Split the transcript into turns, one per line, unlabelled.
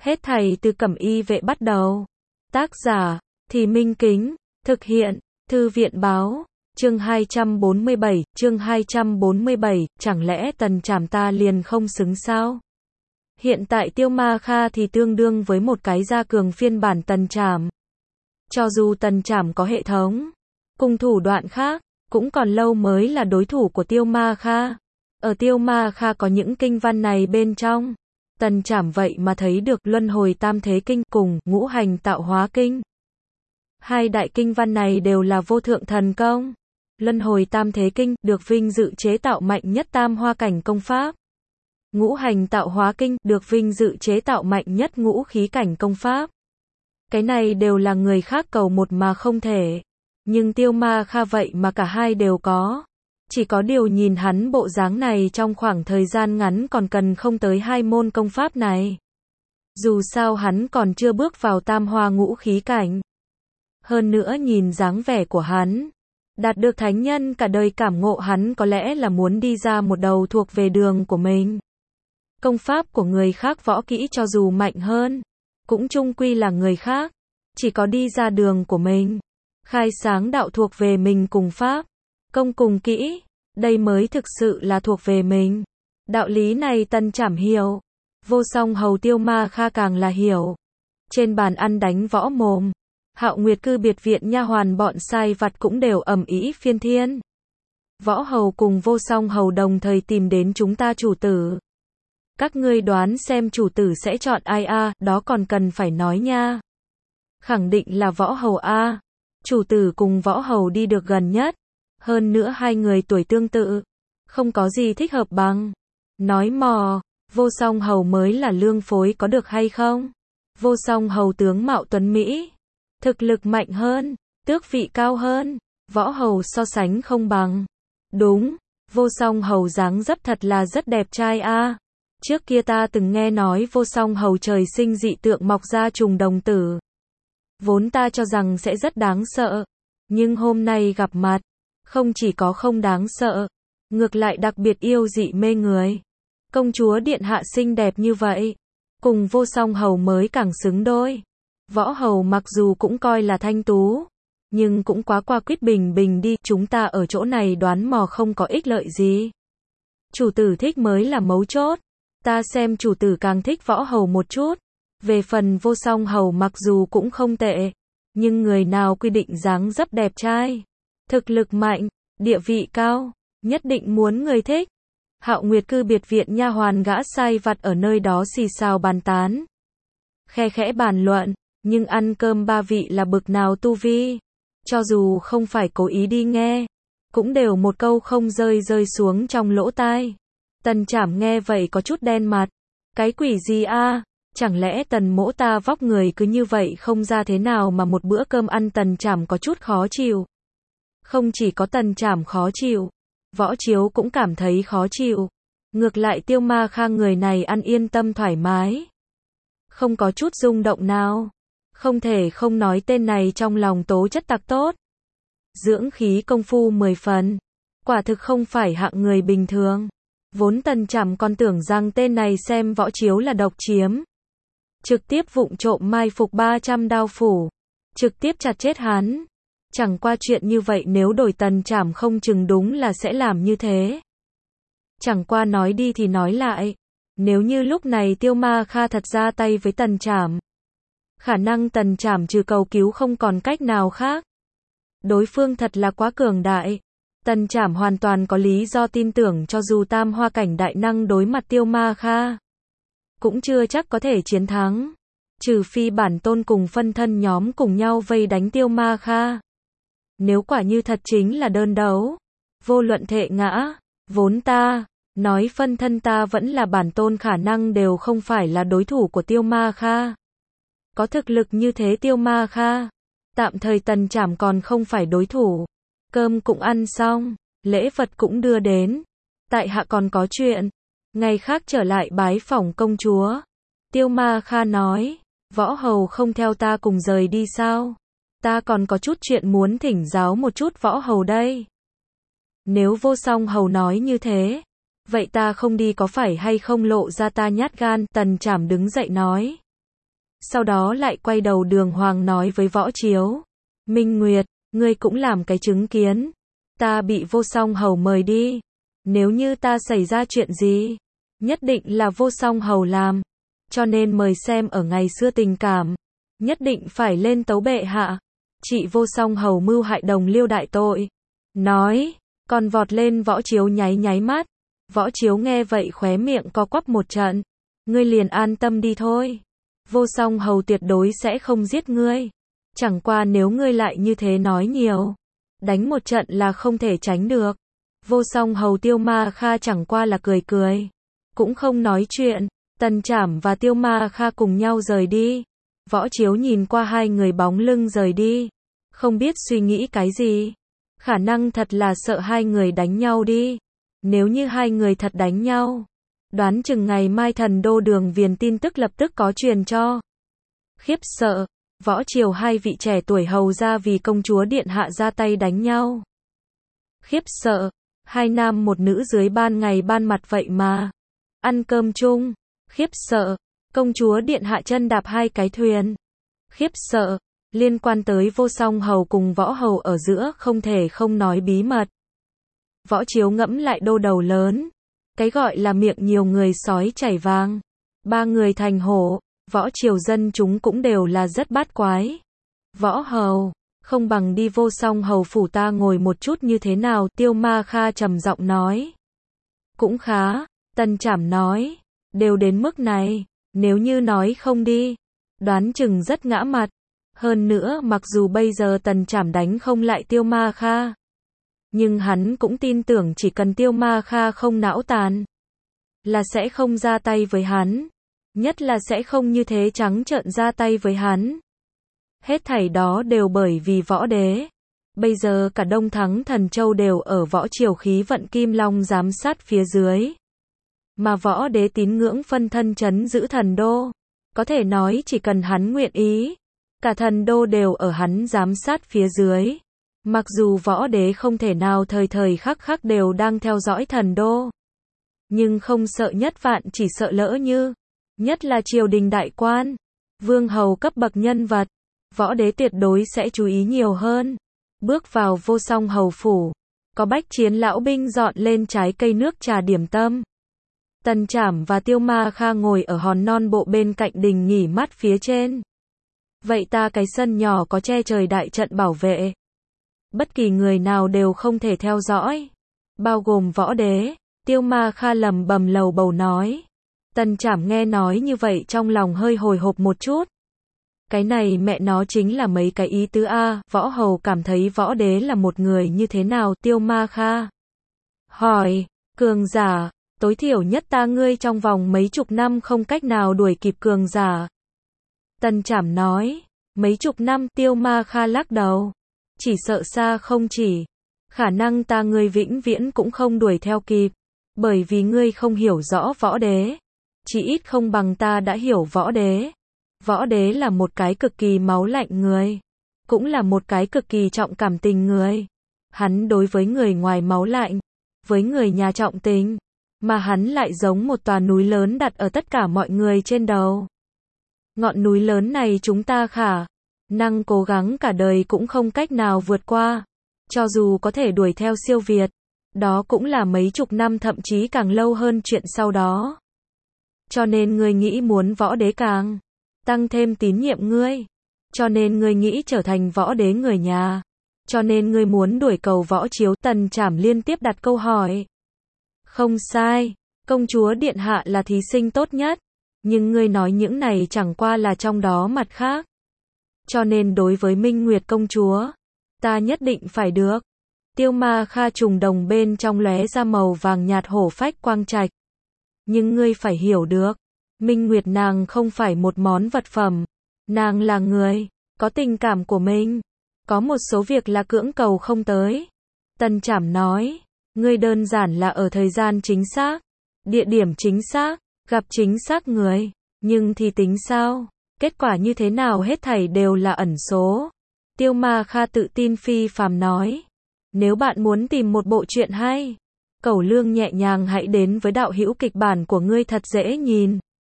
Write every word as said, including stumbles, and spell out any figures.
Hết thảy từ Cẩm Y Vệ bắt đầu. Tác giả, Thì Minh Kính, thực hiện, Thư viện báo, chương hai trăm bốn mươi bảy, chương hai trăm bốn mươi bảy, chẳng lẽ Tần Trảm ta liền không xứng sao? Hiện tại Tiêu Ma Kha thì tương đương với một cái gia cường phiên bản Tần Trảm. Cho dù Tần Trảm có hệ thống, cùng thủ đoạn khác, cũng còn lâu mới là đối thủ của Tiêu Ma Kha. Ở Tiêu Ma Kha có những kinh văn này bên trong. Tần Trảm vậy mà thấy được Luân Hồi Tam Thế Kinh cùng Ngũ Hành Tạo Hóa Kinh. Hai đại kinh văn này đều là vô thượng thần công. Luân Hồi Tam Thế Kinh được vinh dự chế tạo mạnh nhất tam hoa cảnh công pháp. Ngũ Hành Tạo Hóa Kinh được vinh dự chế tạo mạnh nhất ngũ khí cảnh công pháp. Cái này đều là người khác cầu một mà không thể. Nhưng Tiêu Ma Kha vậy mà cả hai đều có. Chỉ có điều nhìn hắn bộ dáng này trong khoảng thời gian ngắn còn cần không tới hai môn công pháp này. Dù sao hắn còn chưa bước vào tam hoa ngũ khí cảnh. Hơn nữa nhìn dáng vẻ của hắn, đạt được thánh nhân cả đời cảm ngộ, hắn có lẽ là muốn đi ra một đầu thuộc về đường của mình. Công pháp của người khác võ kỹ cho dù mạnh hơn, cũng chung quy là người khác. Chỉ có đi ra đường của mình, khai sáng đạo thuộc về mình cùng pháp, công cùng kỹ, đây mới thực sự là thuộc về mình. Đạo lý này Tần Trảm hiểu, Vô Song Hầu Tiêu Ma Kha càng là hiểu. Trên bàn ăn đánh võ mồm, Hạo Nguyệt Cư biệt viện nha hoàn bọn sai vặt cũng đều ầm ĩ phiên thiên. Võ Hầu cùng Vô Song Hầu đồng thời tìm đến chúng ta chủ tử. Các ngươi đoán xem chủ tử sẽ chọn ai a? À, đó còn cần phải nói nha. Khẳng định là Võ Hầu a. À. Chủ tử cùng Võ Hầu đi được gần nhất. Hơn nữa hai người tuổi tương tự. Không có gì thích hợp bằng. Nói mò, Vô Song Hầu mới là lương phối có được hay không? Vô Song Hầu tướng mạo tuấn Mỹ. Thực lực mạnh hơn. Tước vị cao hơn. Võ Hầu so sánh không bằng. Đúng, Vô Song Hầu dáng dấp thật là rất đẹp trai a. À. Trước kia ta từng nghe nói Vô Song Hầu trời sinh dị tượng mọc ra trùng đồng tử. Vốn ta cho rằng sẽ rất đáng sợ. Nhưng hôm nay gặp mặt, không chỉ có không đáng sợ, ngược lại đặc biệt yêu dị mê người. Công chúa điện hạ xinh đẹp như vậy, cùng Vô Song Hầu mới càng xứng đôi. Võ Hầu mặc dù cũng coi là thanh tú, nhưng cũng quá qua quýt bình bình đi, chúng ta ở chỗ này đoán mò không có ích lợi gì. Chủ tử thích mới là mấu chốt. Ta xem chủ tử càng thích Võ Hầu một chút. Về phần Vô Song Hầu mặc dù cũng không tệ, nhưng người nào quy định dáng dấp đẹp trai, thực lực mạnh, địa vị cao, nhất định muốn người thích. Hạo Nguyệt Cư biệt viện nha hoàn gã sai vặt ở nơi đó xì xào bàn tán, khe khẽ bàn luận, nhưng ăn cơm ba vị là bực nào tu vi, cho dù không phải cố ý đi nghe, cũng đều một câu không rơi rơi xuống trong lỗ tai. Tần Trảm nghe vậy có chút đen mặt. Cái quỷ gì a? À? Chẳng lẽ Tần mỗ ta vóc người cứ như vậy không ra thế nào mà một bữa cơm ăn? Tần Trảm có chút khó chịu. Không chỉ có Tần Trảm khó chịu, Võ Chiếu cũng cảm thấy khó chịu. Ngược lại Tiêu Ma Kha người này ăn yên tâm thoải mái, không có chút rung động nào. Không thể không nói tên này trong lòng tố chất tặc tốt. Dưỡng khí công phu mười phần. Quả thực không phải hạng người bình thường. Vốn Tần Trảm còn tưởng rằng tên này xem Võ Chiếu là độc chiếm. Trực tiếp vụng trộm mai phục ba trăm đao phủ. Trực tiếp chặt chết hắn. Chẳng qua chuyện như vậy nếu đổi Tần Trảm không chừng đúng là sẽ làm như thế. Chẳng qua nói đi thì nói lại. Nếu như lúc này Tiêu Ma Kha thật ra tay với Tần Trảm, khả năng Tần Trảm trừ cầu cứu không còn cách nào khác. Đối phương thật là quá cường đại. Tần Trảm hoàn toàn có lý do tin tưởng cho dù tam hoa cảnh đại năng đối mặt Tiêu Ma Kha, cũng chưa chắc có thể chiến thắng. Trừ phi bản tôn cùng phân thân nhóm cùng nhau vây đánh Tiêu Ma Kha. Nếu quả như thật chính là đơn đấu, vô luận thệ ngã, vốn ta, nói phân thân ta vẫn là bản tôn khả năng đều không phải là đối thủ của Tiêu Ma Kha. Có thực lực như thế Tiêu Ma Kha, tạm thời Tần Trảm còn không phải đối thủ. Cơm cũng ăn xong, lễ vật cũng đưa đến. Tại hạ còn có chuyện, ngày khác trở lại bái phỏng công chúa. Tiêu Ma Kha nói, Võ Hầu không theo ta cùng rời đi sao? Ta còn có chút chuyện muốn thỉnh giáo một chút Võ Hầu đây. Nếu Vô Song Hầu nói như thế, vậy ta không đi có phải hay không lộ ra ta nhát gan? Tần Trảm đứng dậy nói. sau đó lại quay đầu đường hoàng nói với Võ Chiếu. Minh Nguyệt, ngươi cũng làm cái chứng kiến. Ta bị Vô Song Hầu mời đi. Nếu như ta xảy ra chuyện gì, nhất định là Vô Song Hầu làm. Cho nên mời xem ở ngày xưa tình cảm, nhất định phải lên tấu bệ hạ. Chị Vô Song Hầu mưu hại đồng liêu đại tội. Nói, còn vọt lên Võ Chiếu nháy nháy mắt. Võ Chiếu nghe vậy khóe miệng co quắp một trận. Ngươi liền an tâm đi thôi. Vô Song Hầu tuyệt đối sẽ không giết ngươi. Chẳng qua nếu ngươi lại như thế nói nhiều, đánh một trận là không thể tránh được. Vô Song Hầu Tiêu Ma Kha chẳng qua là cười cười, cũng không nói chuyện. Tần Trảm và Tiêu Ma Kha cùng nhau rời đi. Võ Chiếu nhìn qua hai người bóng lưng rời đi, không biết suy nghĩ cái gì. Khả năng thật là sợ hai người đánh nhau đi. Nếu như hai người thật đánh nhau, đoán chừng ngày mai Thần Đô Đường Viền tin tức lập tức có truyền cho. Khiếp sợ, Võ Triều hai vị trẻ tuổi hầu ra vì công chúa điện hạ ra tay đánh nhau. Khiếp sợ, hai nam một nữ dưới ban ngày ban mặt vậy mà ăn cơm chung. Khiếp sợ, công chúa điện hạ chân đạp hai cái thuyền. Khiếp sợ, liên quan tới Vô Song Hầu cùng Võ Hầu ở giữa không thể không nói bí mật. Võ Chiếu ngẫm lại đô đầu lớn. Cái gọi là miệng nhiều người sói chảy vàng. Ba người thành hổ, Võ Triều dân chúng cũng đều là rất bát quái. Võ Hầu, không bằng đi Vô Song Hầu phủ ta ngồi một chút như thế nào? Tiêu Ma Kha trầm giọng nói. Cũng khá, Tần Trảm nói. Đều đến mức này, nếu như nói không đi, đoán chừng rất ngã mặt. Hơn nữa mặc dù bây giờ Tần Trảm đánh không lại Tiêu Ma Kha, nhưng hắn cũng tin tưởng chỉ cần Tiêu Ma Kha không não tàn, là sẽ không ra tay với hắn. Nhất là sẽ không như thế trắng trợn ra tay với hắn. Hết thảy đó đều bởi vì Võ Đế. Bây giờ cả Đông Thắng Thần Châu đều ở Võ Triều khí vận Kim Long giám sát phía dưới. Mà Võ Đế tín ngưỡng phân thân trấn giữ Thần Đô. Có thể nói chỉ cần hắn nguyện ý, cả Thần Đô đều ở hắn giám sát phía dưới. Mặc dù Võ Đế không thể nào thời thời khắc khắc đều đang theo dõi Thần Đô, nhưng không sợ nhất vạn chỉ sợ lỡ như. Nhất là triều đình đại quan, vương hầu cấp bậc nhân vật, Võ Đế tuyệt đối sẽ chú ý nhiều hơn. Bước vào Vô Song Hầu phủ, có bách chiến lão binh dọn lên trái cây nước trà điểm tâm. Tần Trảm và Tiêu Ma Kha ngồi ở hòn non bộ bên cạnh đình nghỉ mát phía trên. Vậy ta cái sân nhỏ có che trời đại trận bảo vệ. Bất kỳ người nào đều không thể theo dõi. Bao gồm Võ Đế. Tiêu Ma Kha lầm bầm lầu bầu nói. Tần Trảm nghe nói như vậy trong lòng hơi hồi hộp một chút. Cái này mẹ nó chính là mấy cái ý tứ a. Võ Hầu cảm thấy Võ Đế là một người như thế nào? Tiêu Ma Kha hỏi. Cường giả, tối thiểu nhất ta ngươi trong vòng mấy chục năm không cách nào đuổi kịp cường giả. Tần Trảm nói. Mấy chục năm? Tiêu Ma Kha lắc đầu. Chỉ sợ xa không chỉ. Khả năng ta ngươi vĩnh viễn cũng không đuổi theo kịp. Bởi vì ngươi không hiểu rõ Võ Đế. Chỉ ít không bằng ta đã hiểu Võ Đế. Võ Đế là một cái cực kỳ máu lạnh người. Cũng là một cái cực kỳ trọng cảm tình người. Hắn đối với người ngoài máu lạnh. Với người nhà trọng tình. Mà hắn lại giống một tòa núi lớn đặt ở tất cả mọi người trên đầu. Ngọn núi lớn này chúng ta khả năng cố gắng cả đời cũng không cách nào vượt qua. Cho dù có thể đuổi theo siêu việt, đó cũng là mấy chục năm thậm chí càng lâu hơn chuyện sau đó. Cho nên ngươi nghĩ muốn Võ Đế càng tăng thêm tín nhiệm ngươi. Cho nên ngươi nghĩ trở thành Võ Đế người nhà. Cho nên ngươi muốn đuổi cầu Võ Chiếu. Tần Trảm liên tiếp đặt câu hỏi. Không sai, công chúa điện hạ là thí sinh tốt nhất. Nhưng ngươi nói những này chẳng qua là trong đó mặt khác. Cho nên đối với Minh Nguyệt công chúa, ta nhất định phải được. Tiêu Ma Kha trùng đồng bên trong lóe ra màu vàng nhạt hổ phách quang trạch. Nhưng ngươi phải hiểu được, Minh Nguyệt nàng không phải một món vật phẩm. Nàng là người, có tình cảm của mình. Có một số việc là cưỡng cầu không tới. Tần Trảm nói, ngươi đơn giản là ở thời gian chính xác, địa điểm chính xác, gặp chính xác người. Nhưng thì tính sao? Kết quả như thế nào hết thảy đều là ẩn số. Tiêu Ma Kha tự tin phi phàm nói. Nếu bạn muốn tìm một bộ truyện hay, Cẩu Lương nhẹ nhàng hãy đến với đạo hữu kịch bản của ngươi thật dễ nhìn.